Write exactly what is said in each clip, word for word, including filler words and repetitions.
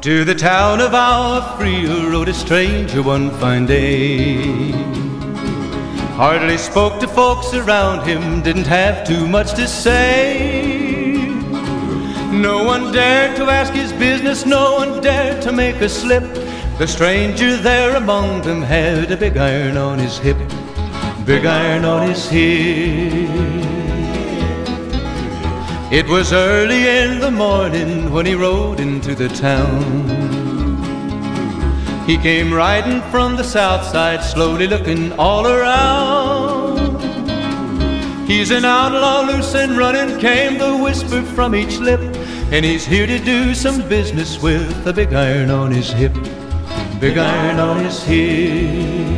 To the town of our Frio rode a stranger one fine day. Hardly spoke to folks around him, didn't have too much to say. No one dared to ask his business, no one dared to make a slip. The stranger there among them had a big iron on his hip, big iron on his hip. It was early in the morning when he rode into the town. He came riding from the south side, slowly looking all around. He's an outlaw, loose and running, came the whisper from each lip, and he's here to do some business with a big iron on his hip, big iron on his hip.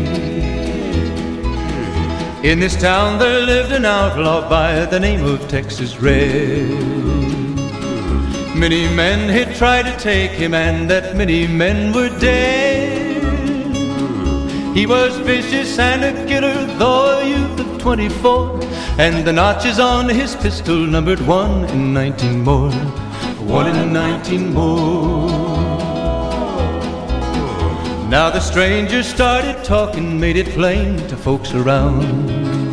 In this town there lived an outlaw by the name of Texas Red. Many men had tried to take him, and that many men were dead. He was vicious and a killer, though a youth of twenty-four, and the notches on his pistol numbered one in nineteen more, one in nineteen more. Now the stranger started talking, made it plain to folks around.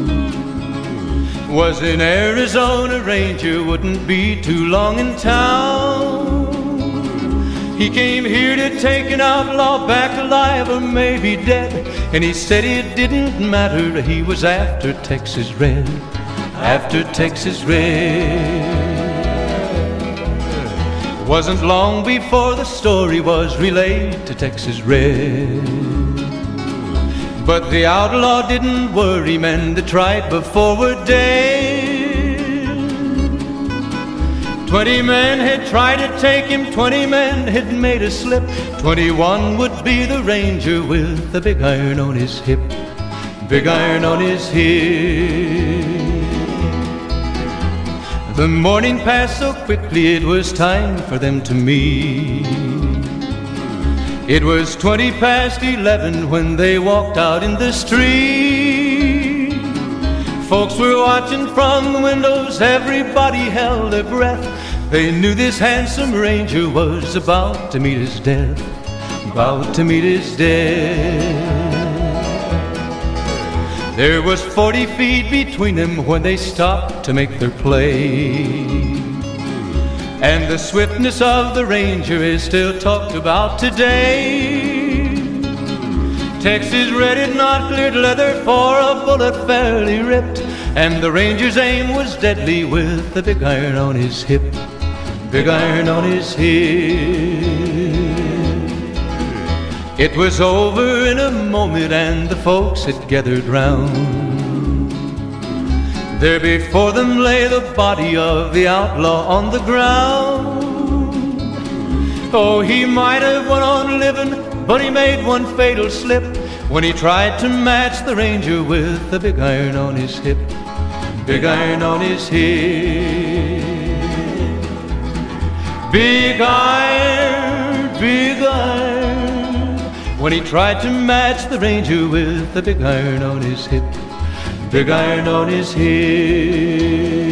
Was an Arizona Ranger, wouldn't be too long in town. He came here to take an outlaw back alive or maybe dead, and he said it didn't matter, he was after Texas Red, after Texas Red. Wasn't long before the story was relayed to Texas Red. But the outlaw didn't worry, men that tried before were dead. Twenty men had tried to take him, twenty men had made a slip. Twenty-one would be the Ranger with the big iron on his hip, big iron on his hip. The morning passed so quickly, it was time for them to meet. It was twenty past eleven when they walked out in the street. Folks were watching from the windows, everybody held their breath. They knew this handsome Ranger was about to meet his death, about to meet his death. There was forty feet between them when they stopped to make their play. And the swiftness of the Ranger is still talked about today. Texas Red had not cleared leather for a bullet fairly ripped, and the Ranger's aim was deadly with the big iron on his hip, big iron on his hip. It was over in a moment and the folks had gathered round. There before them lay the body of the outlaw on the ground. Oh, he might have went on living, but he made one fatal slip when he tried to match the Ranger with the big iron on his hip, big iron on his hip. Big iron, big iron, when he tried to match the Ranger with the big iron on his hip, big iron on his hip.